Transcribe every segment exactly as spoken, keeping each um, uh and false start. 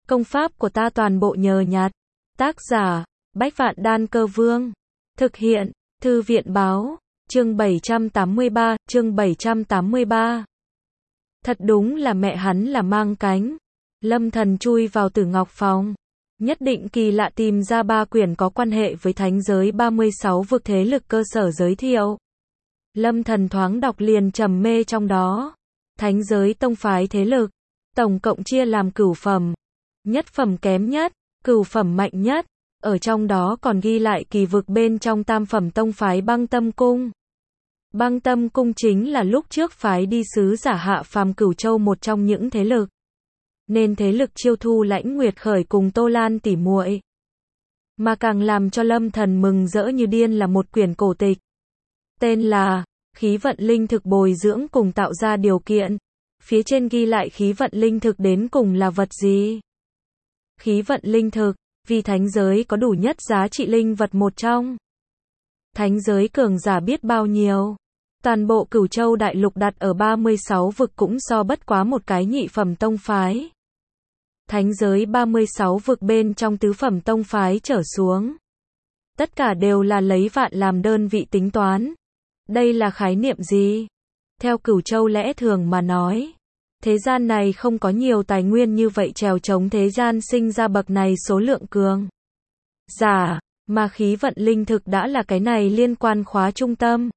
Công pháp của ta toàn bộ nhờ nhặt. Tác giả, Bách Vạn Đan Cơ Vương. Thực hiện, Thư viện Báo. Chương bảy trăm tám mươi ba, chương bảy trăm tám mươi ba. Thật đúng là mẹ hắn là mang cánh. Lâm Thần chui vào Tử Ngọc phòng. Nhất định kỳ lạ tìm ra ba quyển có quan hệ với thánh giới ba mươi sáu vực thế lực cơ sở giới thiệu. Lâm Thần thoáng đọc liền trầm mê trong đó. Thánh giới tông phái thế lực, tổng cộng chia làm cửu phẩm. Nhất phẩm kém nhất, cửu phẩm mạnh nhất. Ở trong đó còn ghi lại kỳ vực bên trong tam phẩm tông phái Băng Tâm Cung. Băng Tâm Cung chính là lúc trước phái đi sứ giả hạ phàm Cửu Châu một trong những thế lực. Nên thế lực chiêu thu Lãnh Nguyệt Khởi cùng Tô Lan tỉ muội. Mà càng làm cho Lâm Thần mừng rỡ như điên là một quyển cổ tịch. Tên là Khí vận linh thực bồi dưỡng cùng tạo ra điều kiện. Phía trên ghi lại khí vận linh thực đến cùng là vật gì? Khí vận linh thực, vì thánh giới có đủ nhất giá trị linh vật một trong. Thánh giới cường giả biết bao nhiêu. Toàn bộ Cửu Châu đại lục đặt ở ba mươi sáu vực cũng so bất quá một cái nhị phẩm tông phái. Thánh giới ba mươi sáu vực bên trong tứ phẩm tông phái trở xuống. Tất cả đều là lấy vạn làm đơn vị tính toán. Đây là khái niệm gì? Theo Cửu Châu lẽ thường mà nói, thế gian này không có nhiều tài nguyên như vậy trèo chống thế gian sinh ra bậc này số lượng cường giả, mà khí vận linh thực đã là cái này liên quan khóa trung tâm.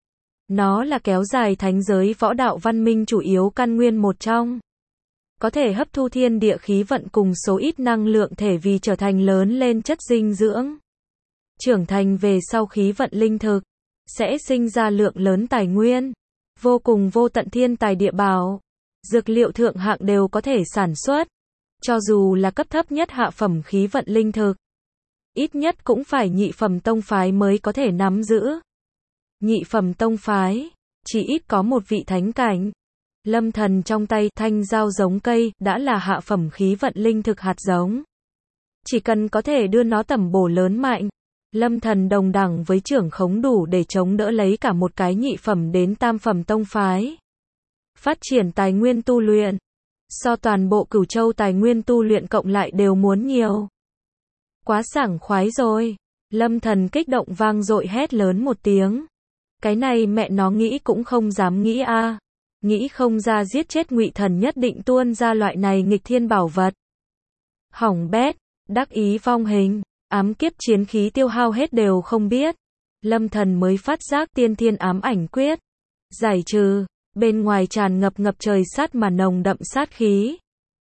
Nó là kéo dài thánh giới võ đạo văn minh chủ yếu căn nguyên một trong. Có thể hấp thu thiên địa khí vận cùng số ít năng lượng thể vì trở thành lớn lên chất dinh dưỡng. Trưởng thành về sau khí vận linh thực, sẽ sinh ra lượng lớn tài nguyên, vô cùng vô tận thiên tài địa bảo. Dược liệu thượng hạng đều có thể sản xuất. Cho dù là cấp thấp nhất hạ phẩm khí vận linh thực, ít nhất cũng phải nhị phẩm tông phái mới có thể nắm giữ. Nhị phẩm tông phái, chỉ ít có một vị thánh cảnh. Lâm Thần trong tay thanh dao giống cây, đã là hạ phẩm khí vận linh thực hạt giống. Chỉ cần có thể đưa nó tầm bổ lớn mạnh, Lâm Thần đồng đẳng với trưởng khống đủ để chống đỡ lấy cả một cái nhị phẩm đến tam phẩm tông phái. Phát triển tài nguyên tu luyện, so toàn bộ Cửu Châu tài nguyên tu luyện cộng lại đều muốn nhiều. Quá sảng khoái rồi. Lâm Thần kích động vang dội hét lớn một tiếng. Cái này mẹ nó nghĩ cũng không dám nghĩ a. À. Nghĩ không ra giết chết Ngụy Thần nhất định tuôn ra loại này nghịch thiên bảo vật. Hỏng bét, đắc ý vong hình, ám kiếp chiến khí tiêu hao hết đều không biết. Lâm Thần mới phát giác tiên thiên ám ảnh quyết. Giải trừ, bên ngoài tràn ngập ngập trời sát mà nồng đậm sát khí.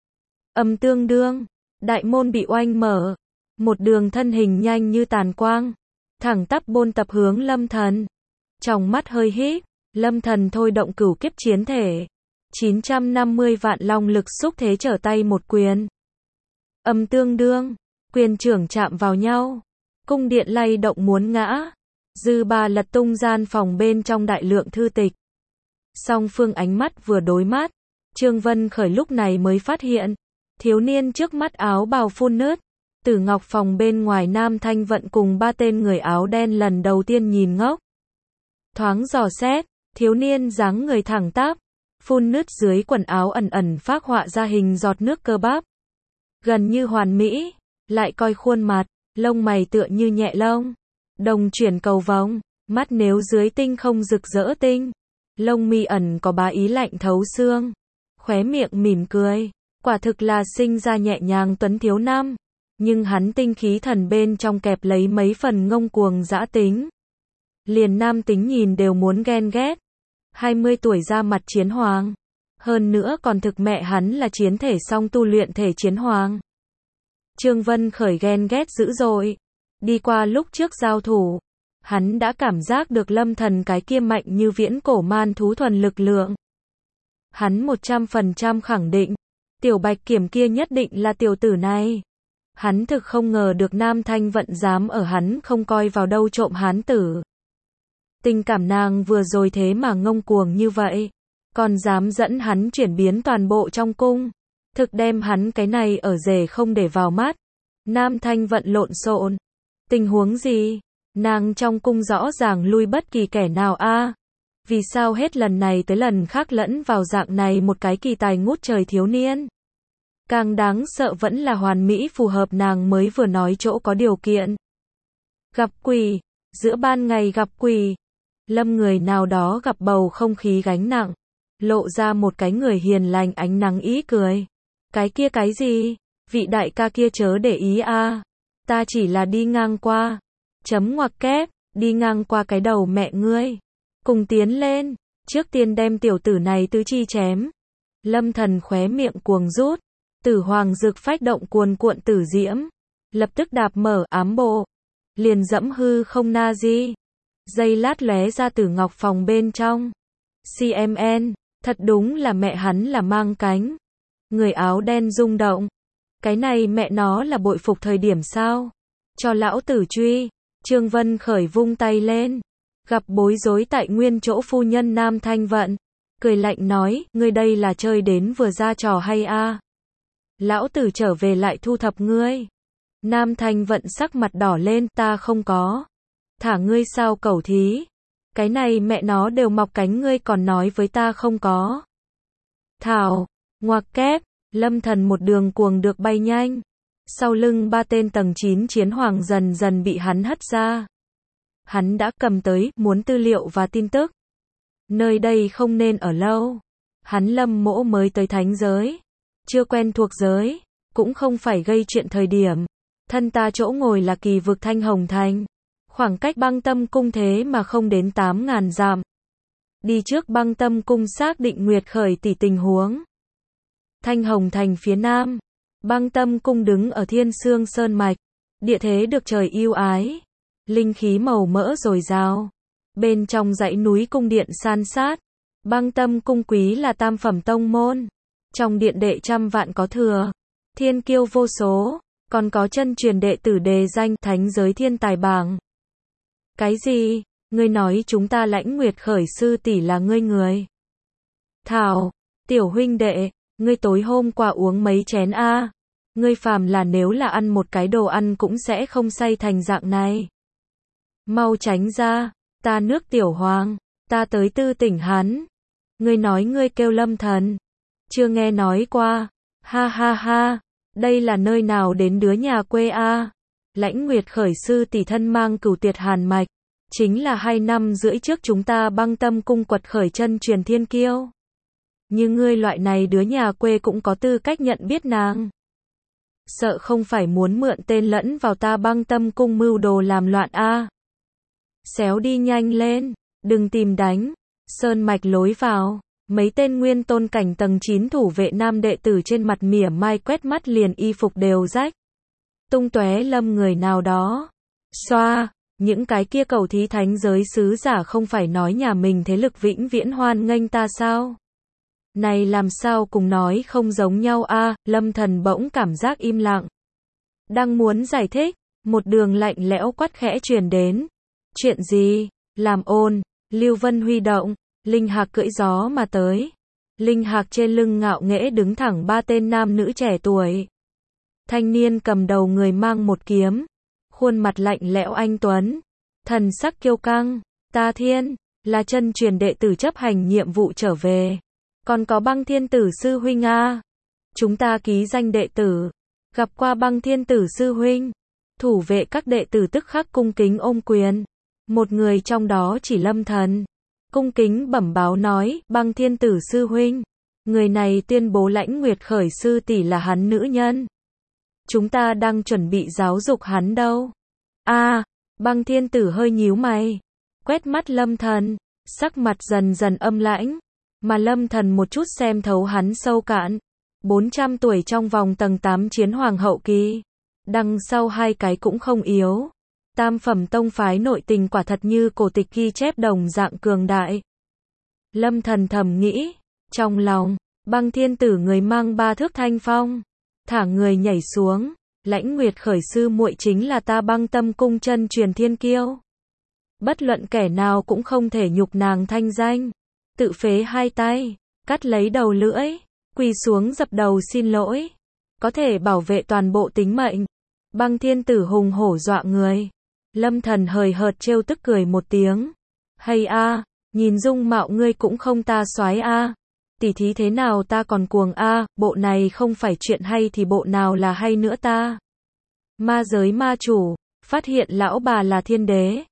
Âm tương đương, đại môn bị oanh mở. Một đường thân hình nhanh như tàn quang, thẳng tắp bôn tập hướng Lâm Thần. Trong mắt hơi híp, Lâm Thần thôi động cửu kiếp chiến thể. chín trăm năm mươi vạn long lực xúc thế trở tay một quyền. Âm tương đương, quyền trưởng chạm vào nhau. Cung điện lay động muốn ngã. Dư ba lật tung gian phòng bên trong đại lượng thư tịch. Song phương ánh mắt vừa đối mắt. Trương Vân Khởi lúc này mới phát hiện. Thiếu niên trước mắt áo bào phun nứt. Tử Ngọc phòng bên ngoài Nam Thanh Vận cùng ba tên người áo đen lần đầu tiên nhìn ngốc. Thoáng dò xét, thiếu niên dáng người thẳng tắp, phun nứt dưới quần áo ẩn ẩn phác họa ra hình giọt nước cơ bắp. Gần như hoàn mỹ, lại coi khuôn mặt, lông mày tựa như nhẹ lông. Đồng chuyển cầu vồng, mắt nếu dưới tinh không rực rỡ tinh. Lông mi ẩn có bá ý lạnh thấu xương. Khóe miệng mỉm cười, quả thực là sinh ra nhẹ nhàng tuấn thiếu nam. Nhưng hắn tinh khí thần bên trong kẹp lấy mấy phần ngông cuồng dã tính. Liền nam tính nhìn đều muốn ghen ghét. hai mươi tuổi ra mặt chiến hoàng. Hơn nữa còn thực mẹ hắn là chiến thể song tu luyện thể chiến hoàng. Trương Vân Khởi ghen ghét dữ dội. Đi qua lúc trước giao thủ, hắn đã cảm giác được Lâm Thần cái kia mạnh như viễn cổ man thú thuần lực lượng. Hắn một trăm phần trăm khẳng định, tiểu bạch kiểm kia nhất định là tiểu tử này. Hắn thực không ngờ được Nam Thanh Vận dám ở hắn không coi vào đâu trộm hán tử. Tình cảm nàng vừa rồi thế mà ngông cuồng như vậy, còn dám dẫn hắn chuyển biến toàn bộ trong cung. Thực đem hắn cái này ở rể không để vào mắt. Nam Thanh Vận lộn xộn. Tình huống gì? Nàng trong cung rõ ràng lui bất kỳ kẻ nào a. À? Vì sao hết lần này tới lần khác lẫn vào dạng này một cái kỳ tài ngút trời thiếu niên? Càng đáng sợ vẫn là hoàn mỹ phù hợp nàng mới vừa nói chỗ có điều kiện. Gặp quỷ, giữa ban ngày gặp quỷ. Lâm người nào đó gặp bầu không khí gánh nặng, lộ ra một cái người hiền lành ánh nắng ý cười. Cái kia cái gì? Vị đại ca kia chớ để ý a. Ta chỉ là đi ngang qua. Chấm ngoặc kép, đi ngang qua cái đầu mẹ ngươi. Cùng tiến lên, trước tiên đem tiểu tử này tứ chi chém. Lâm Thần khóe miệng cuồng rút, Tử Hoàng Dực phách động cuồn cuộn tử diễm, lập tức đạp mở ám bộ, liền dẫm hư không na di. Giây lát lóe ra Tử Ngọc phòng bên trong. xê em en, thật đúng là mẹ hắn là mang cánh. Người áo đen rung động. Cái này mẹ nó là bội phục thời điểm sao? Cho lão tử truy. Trương Vân Khởi vung tay lên, gặp bối rối tại nguyên chỗ phu nhân Nam Thanh Vận, cười lạnh nói, ngươi đây là chơi đến vừa ra trò hay a? Lão tử trở về lại thu thập ngươi. Nam Thanh Vận sắc mặt đỏ lên, ta không có. Thả ngươi sao cẩu thí? Cái này mẹ nó đều mọc cánh ngươi còn nói với ta không có. Thảo, ngoặc kép, Lâm Thần một đường cuồng được bay nhanh. Sau lưng ba tên tầng chín chiến hoàng dần dần bị hắn hất ra. Hắn đã cầm tới, muốn tư liệu và tin tức. Nơi đây không nên ở lâu. Hắn Lâm Mỗ mới tới thánh giới. Chưa quen thuộc giới, cũng không phải gây chuyện thời điểm. Thân ta chỗ ngồi là kỳ vực Thanh Hồng Thành. Khoảng cách Băng Tâm Cung thế mà không đến tám ngàn dặm. Đi trước Băng Tâm Cung xác định Nguyệt Khởi tỷ tình huống. Thanh Hồng Thành phía nam. Băng Tâm Cung đứng ở Thiên Sương Sơn Mạch. Địa thế được trời yêu ái. Linh khí màu mỡ dồi dào. Bên trong dãy núi cung điện san sát. Băng Tâm Cung quý là tam phẩm tông môn. Trong điện đệ trăm vạn có thừa. Thiên kiêu vô số. Còn có chân truyền đệ tử đề danh thánh giới thiên tài bảng. Cái gì? Ngươi nói chúng ta Lãnh Nguyệt Khởi sư tỷ là ngươi người. Thảo, tiểu huynh đệ, ngươi tối hôm qua uống mấy chén a? Ngươi phàm là nếu là ăn một cái đồ ăn cũng sẽ không say thành dạng này. Mau tránh ra, ta nước tiểu hoàng, ta tới tư tỉnh hắn. Ngươi nói ngươi kêu Lâm Thần. Chưa nghe nói qua. Ha ha ha, đây là nơi nào đến đứa nhà quê a? Lãnh Nguyệt Khởi sư tỷ thân mang cửu tuyệt hàn mạch. Chính là hai năm rưỡi trước chúng ta Băng Tâm Cung quật khởi chân truyền thiên kiêu. Như ngươi loại này đứa nhà quê cũng có tư cách nhận biết nàng. Sợ không phải muốn mượn tên lẫn vào ta Băng Tâm Cung mưu đồ làm loạn a? Xéo đi nhanh lên, đừng tìm đánh. Sơn mạch lối vào, mấy tên nguyên tôn cảnh tầng chín thủ vệ nam đệ tử trên mặt mỉa mai quét mắt liền y phục đều rách. Tung tóe lâm người nào đó. Xoa, những cái kia cầu thí thánh giới sứ giả không phải nói nhà mình thế lực vĩnh viễn hoan nghênh ta sao? Này làm sao cùng nói không giống nhau a? Lâm Thần bỗng cảm giác im lặng. Đang muốn giải thích, một đường lạnh lẽo quát khẽ truyền đến. Chuyện gì? Làm ồn. Lưu Vân huy động, linh hạc cưỡi gió mà tới. Linh hạc trên lưng ngạo nghễ đứng thẳng ba tên nam nữ trẻ tuổi. Thanh niên cầm đầu người mang một kiếm, khuôn mặt lạnh lẽo anh tuấn, thần sắc kiêu căng. Ta Thiên, là chân truyền đệ tử chấp hành nhiệm vụ trở về. Còn có Băng Thiên Tử sư huynh a. Chúng ta ký danh đệ tử, gặp qua Băng Thiên Tử sư huynh. Thủ vệ các đệ tử tức khắc cung kính ôm quyền. Một người trong đó chỉ Lâm Thần, cung kính bẩm báo nói, Băng Thiên Tử sư huynh, người này tuyên bố Lãnh Nguyệt Khởi sư tỷ là hắn nữ nhân. Chúng ta đang chuẩn bị giáo dục hắn đâu. A, à, Băng Thiên Tử hơi nhíu mày, quét mắt Lâm Thần, sắc mặt dần dần âm lãnh, mà Lâm Thần một chút xem thấu hắn sâu cạn. bốn trăm tuổi trong vòng tầng tám chiến hoàng hậu kỳ, đằng sau hai cái cũng không yếu. Tam phẩm tông phái nội tình quả thật như cổ tịch ghi chép đồng dạng cường đại. Lâm Thần thầm nghĩ, trong lòng, Băng Thiên Tử người mang ba thước thanh phong, thả người nhảy xuống, Lãnh Nguyệt Khởi sư muội chính là ta Băng Tâm Cung chân truyền thiên kiêu. Bất luận kẻ nào cũng không thể nhục nàng thanh danh. Tự phế hai tay, cắt lấy đầu lưỡi, quỳ xuống dập đầu xin lỗi. Có thể bảo vệ toàn bộ tính mệnh. Băng Thiên Tử hùng hổ dọa người. Lâm Thần hời hợt trêu tức cười một tiếng. Hay a, nhìn dung mạo ngươi cũng không ta soái a. Tỉ thí thế nào ta còn cuồng a, bộ này không phải chuyện hay thì bộ nào là hay nữa ta. Ma giới ma chủ, phát hiện lão bà là thiên đế.